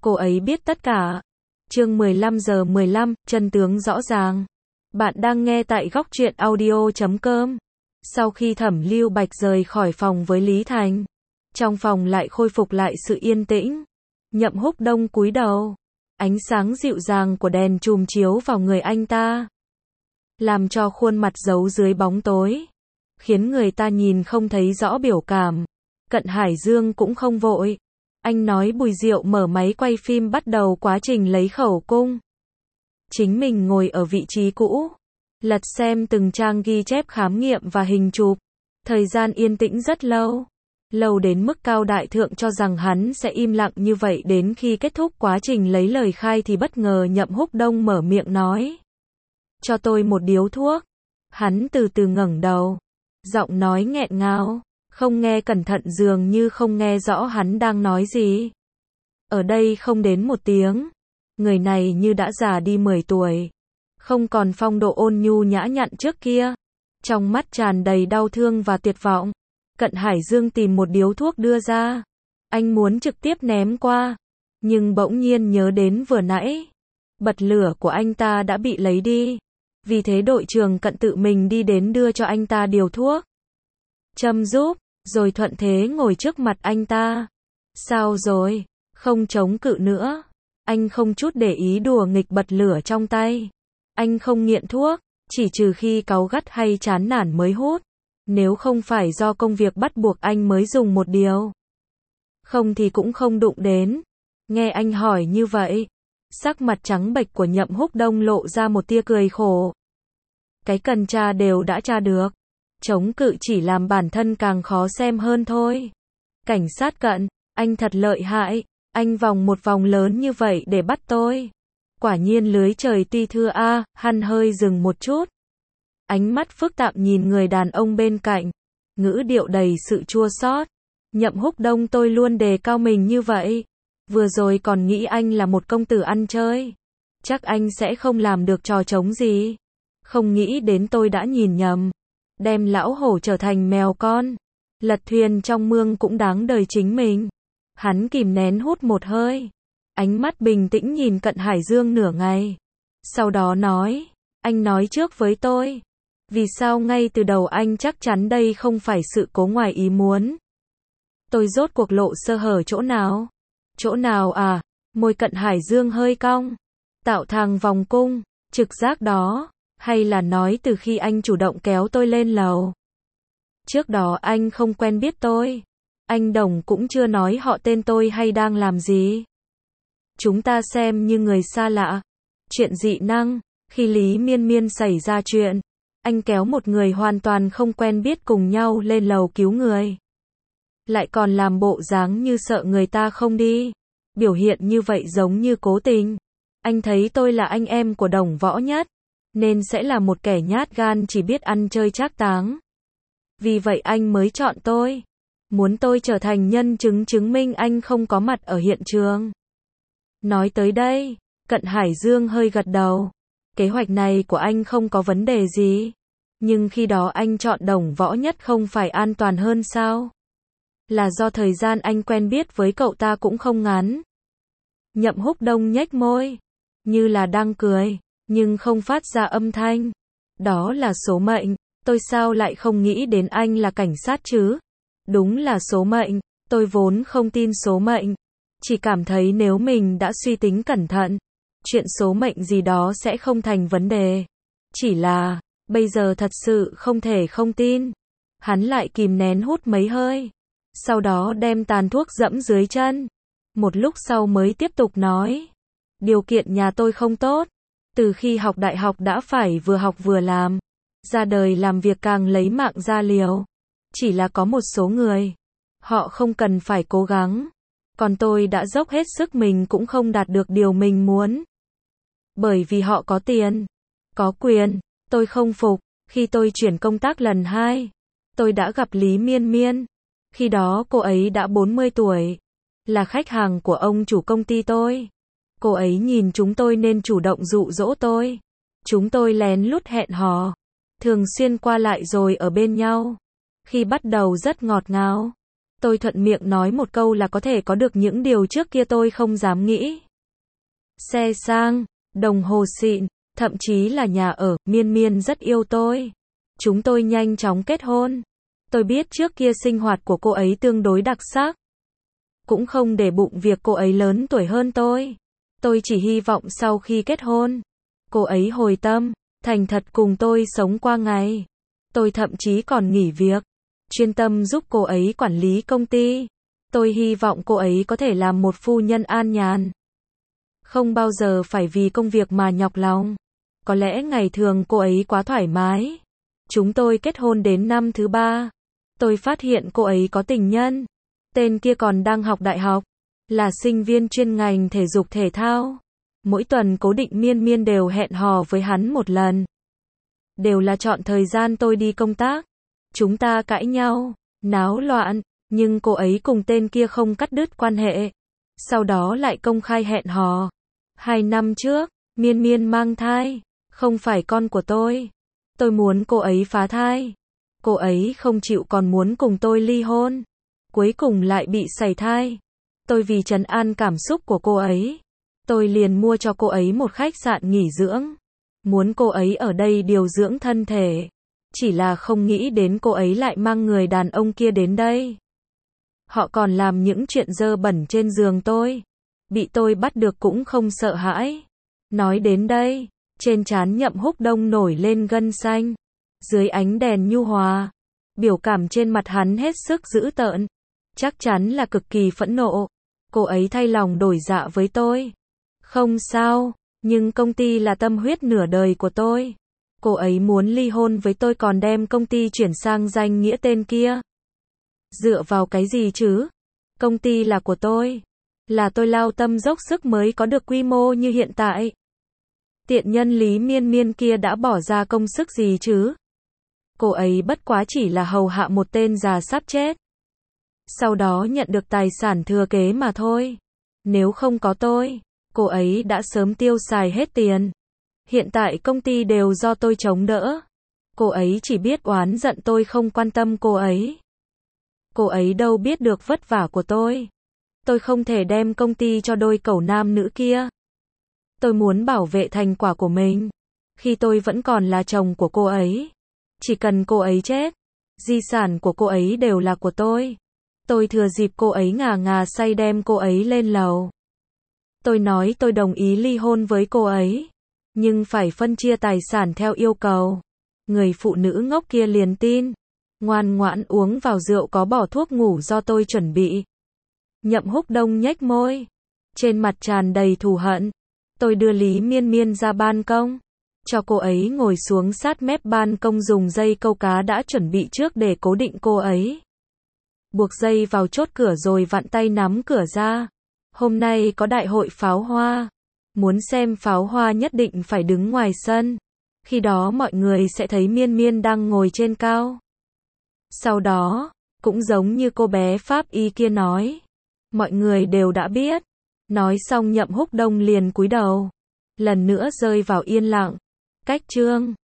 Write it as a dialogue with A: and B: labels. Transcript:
A: cô ấy biết tất cả. Chương 15:15, chân tướng rõ ràng. Bạn đang nghe tại góc truyện audio.com. Sau khi Thẩm Lưu Bạch rời khỏi phòng với Lý Thành, trong phòng lại khôi phục lại sự yên tĩnh. Nhậm Húc Đông cúi đầu, ánh sáng dịu dàng của đèn chùm chiếu vào người anh ta, làm cho khuôn mặt giấu dưới bóng tối, khiến người ta nhìn không thấy rõ biểu cảm. Cận Hải Dương cũng không vội. Anh nói Bùi Diệu mở máy quay phim bắt đầu quá trình lấy khẩu cung. Chính mình ngồi ở vị trí cũ, lật xem từng trang ghi chép khám nghiệm và hình chụp. Thời gian yên tĩnh rất lâu. Lâu đến mức Cao Đại Thượng cho rằng hắn sẽ im lặng như vậy đến khi kết thúc quá trình lấy lời khai thì bất ngờ Nhậm Húc Đông mở miệng nói. Cho tôi một điếu thuốc. Hắn từ từ ngẩng đầu. Giọng nói nghẹn ngào, không nghe cẩn thận dường như không nghe rõ hắn đang nói gì. Ở đây không đến một tiếng, người này như đã già đi 10 tuổi. Không còn phong độ ôn nhu nhã nhặn trước kia. Trong mắt tràn đầy đau thương và tuyệt vọng. Cận Hải Dương tìm một điếu thuốc đưa ra. Anh muốn trực tiếp ném qua, nhưng bỗng nhiên nhớ đến vừa nãy, bật lửa của anh ta đã bị lấy đi. Vì thế đội trưởng Cận tự mình đi đến đưa cho anh ta điều thuốc, châm giúp, rồi thuận thế ngồi trước mặt anh ta. Sao rồi? Không chống cự nữa. Anh không chút để ý đùa nghịch bật lửa trong tay. Anh không nghiện thuốc, chỉ trừ khi cáu gắt hay chán nản mới hút. Nếu không phải do công việc bắt buộc anh mới dùng một điều. Không thì cũng không đụng đến. Nghe anh hỏi như vậy, sắc mặt trắng bệch của Nhậm Húc Đông lộ ra một tia cười khổ. Cái cần tra đều đã tra được. Chống cự chỉ làm bản thân càng khó xem hơn thôi. Cảnh sát Cận, anh thật lợi hại. Anh vòng một vòng lớn như vậy để bắt tôi. Quả nhiên lưới trời tuy thưa a. Hắn hơi dừng một chút. Ánh mắt phức tạp nhìn người đàn ông bên cạnh. Ngữ điệu đầy sự chua xót. Nhậm Húc Đông, tôi luôn đề cao mình như vậy. Vừa rồi còn nghĩ anh là một công tử ăn chơi. Chắc anh sẽ không làm được trò trống gì. Không nghĩ đến tôi đã nhìn nhầm. Đem lão hổ trở thành mèo con. Lật thuyền trong mương cũng đáng đời chính mình. Hắn kìm nén hút một hơi. Ánh mắt bình tĩnh nhìn Cận Hải Dương nửa ngày. Sau đó nói. Anh nói trước với tôi. Vì sao ngay từ đầu anh chắc chắn đây không phải sự cố ngoài ý muốn? Tôi rốt cuộc lộ sơ hở chỗ nào? Chỗ nào à? Môi Cận Hải Dương hơi cong. Tạo thành vòng cung. Trực giác đó. Hay là nói từ khi anh chủ động kéo tôi lên lầu? Trước đó anh không quen biết tôi. Anh Đồng cũng chưa nói họ tên tôi hay đang làm gì. Chúng ta xem như người xa lạ. Chuyện dị năng. Khi Lý Miên Miên xảy ra chuyện, anh kéo một người hoàn toàn không quen biết cùng nhau lên lầu cứu người. Lại còn làm bộ dáng như sợ người ta không đi. Biểu hiện như vậy giống như cố tình. Anh thấy tôi là anh em của Đồng Võ Nhất, nên sẽ là một kẻ nhát gan chỉ biết ăn chơi trác táng. Vì vậy anh mới chọn tôi. Muốn tôi trở thành nhân chứng chứng minh anh không có mặt ở hiện trường. Nói tới đây, Cận Hải Dương hơi gật đầu. Kế hoạch này của anh không có vấn đề gì. Nhưng khi đó anh chọn Đồng Võ Nhất không phải an toàn hơn sao? Là do thời gian anh quen biết với cậu ta cũng không ngắn. Nhậm Húc Đông nhếch môi, như là đang cười, nhưng không phát ra âm thanh. Đó là số mệnh. Tôi sao lại không nghĩ đến anh là cảnh sát chứ? Đúng là số mệnh. Tôi vốn không tin số mệnh. Chỉ cảm thấy nếu mình đã suy tính cẩn thận, chuyện số mệnh gì đó sẽ không thành vấn đề. Chỉ là, bây giờ thật sự không thể không tin. Hắn lại kìm nén hút mấy hơi. Sau đó đem tàn thuốc dẫm dưới chân. Một lúc sau mới tiếp tục nói. Điều kiện nhà tôi không tốt. Từ khi học đại học đã phải vừa học vừa làm. Ra đời làm việc càng lấy mạng ra liều. Chỉ là có một số người, họ không cần phải cố gắng. Còn tôi đã dốc hết sức mình cũng không đạt được điều mình muốn. Bởi vì họ có tiền, có quyền. Tôi không phục. Khi tôi chuyển công tác lần 2, tôi đã gặp Lý Miên Miên. Khi đó cô ấy đã 40 tuổi. Là khách hàng của ông chủ công ty tôi. Cô ấy nhìn chúng tôi nên chủ động dụ dỗ tôi. Chúng tôi lén lút hẹn hò. Thường xuyên qua lại rồi ở bên nhau. Khi bắt đầu rất ngọt ngào. Tôi thuận miệng nói một câu là có thể có được những điều trước kia tôi không dám nghĩ. Xe sang, đồng hồ xịn, thậm chí là nhà ở, Miên Miên rất yêu tôi. Chúng tôi nhanh chóng kết hôn. Tôi biết trước kia sinh hoạt của cô ấy tương đối đặc sắc. Cũng không để bụng việc cô ấy lớn tuổi hơn tôi. Tôi chỉ hy vọng sau khi kết hôn, cô ấy hồi tâm, thành thật cùng tôi sống qua ngày. Tôi thậm chí còn nghỉ việc, chuyên tâm giúp cô ấy quản lý công ty. Tôi hy vọng cô ấy có thể làm một phu nhân an nhàn. Không bao giờ phải vì công việc mà nhọc lòng. Có lẽ ngày thường cô ấy quá thoải mái. Chúng tôi kết hôn đến năm thứ 3. Tôi phát hiện cô ấy có tình nhân. Tên kia còn đang học đại học. Là sinh viên chuyên ngành thể dục thể thao. Mỗi tuần cố định Miên Miên đều hẹn hò với hắn một lần. Đều là chọn thời gian tôi đi công tác. Chúng ta cãi nhau, náo loạn, nhưng cô ấy cùng tên kia không cắt đứt quan hệ. Sau đó lại công khai hẹn hò. 2 năm trước, Miên Miên mang thai, không phải con của tôi. Tôi muốn cô ấy phá thai. Cô ấy không chịu còn muốn cùng tôi ly hôn. Cuối cùng lại bị sảy thai. Tôi vì trấn an cảm xúc của cô ấy, tôi liền mua cho cô ấy một khách sạn nghỉ dưỡng. Muốn cô ấy ở đây điều dưỡng thân thể. Chỉ là không nghĩ đến cô ấy lại mang người đàn ông kia đến đây. Họ còn làm những chuyện dơ bẩn trên giường tôi. Bị tôi bắt được cũng không sợ hãi. Nói đến đây, trên trán Nhậm Húc Đông nổi lên gân xanh. Dưới ánh đèn nhu hòa, biểu cảm trên mặt hắn hết sức dữ tợn. Chắc chắn là cực kỳ phẫn nộ. Cô ấy thay lòng đổi dạ với tôi. Không sao, nhưng công ty là tâm huyết nửa đời của tôi. Cô ấy muốn ly hôn với tôi còn đem công ty chuyển sang danh nghĩa tên kia. Dựa vào cái gì chứ? Công ty là của tôi. Là tôi lao tâm dốc sức mới có được quy mô như hiện tại. Tiện nhân Lý Miên Miên kia đã bỏ ra công sức gì chứ? Cô ấy bất quá chỉ là hầu hạ một tên già sắp chết. Sau đó nhận được tài sản thừa kế mà thôi. Nếu không có tôi, cô ấy đã sớm tiêu xài hết tiền. Hiện tại công ty đều do tôi chống đỡ. Cô ấy chỉ biết oán giận tôi không quan tâm cô ấy. Cô ấy đâu biết được vất vả của tôi. Tôi không thể đem công ty cho đôi cẩu nam nữ kia. Tôi muốn bảo vệ thành quả của mình. Khi tôi vẫn còn là chồng của cô ấy. Chỉ cần cô ấy chết, di sản của cô ấy đều là của tôi. Tôi thừa dịp cô ấy ngà ngà say đem cô ấy lên lầu. Tôi nói tôi đồng ý ly hôn với cô ấy. Nhưng phải phân chia tài sản theo yêu cầu. Người phụ nữ ngốc kia liền tin. Ngoan ngoãn uống vào rượu có bỏ thuốc ngủ do tôi chuẩn bị. Nhậm Húc Đông nhếch môi. Trên mặt tràn đầy thù hận. Tôi đưa Lý Miên Miên ra ban công. Cho cô ấy ngồi xuống sát mép ban công dùng dây câu cá đã chuẩn bị trước để cố định cô ấy. Buộc dây vào chốt cửa rồi vặn tay nắm cửa ra. Hôm nay có đại hội pháo hoa. Muốn xem pháo hoa nhất định phải đứng ngoài sân. Khi đó mọi người sẽ thấy Miên Miên đang ngồi trên cao. Sau đó, cũng giống như cô bé Pháp Y kia nói. Mọi người đều đã biết. Nói xong Nhậm Húc Đông liền cúi đầu. Lần nữa rơi vào yên lặng. Cách chương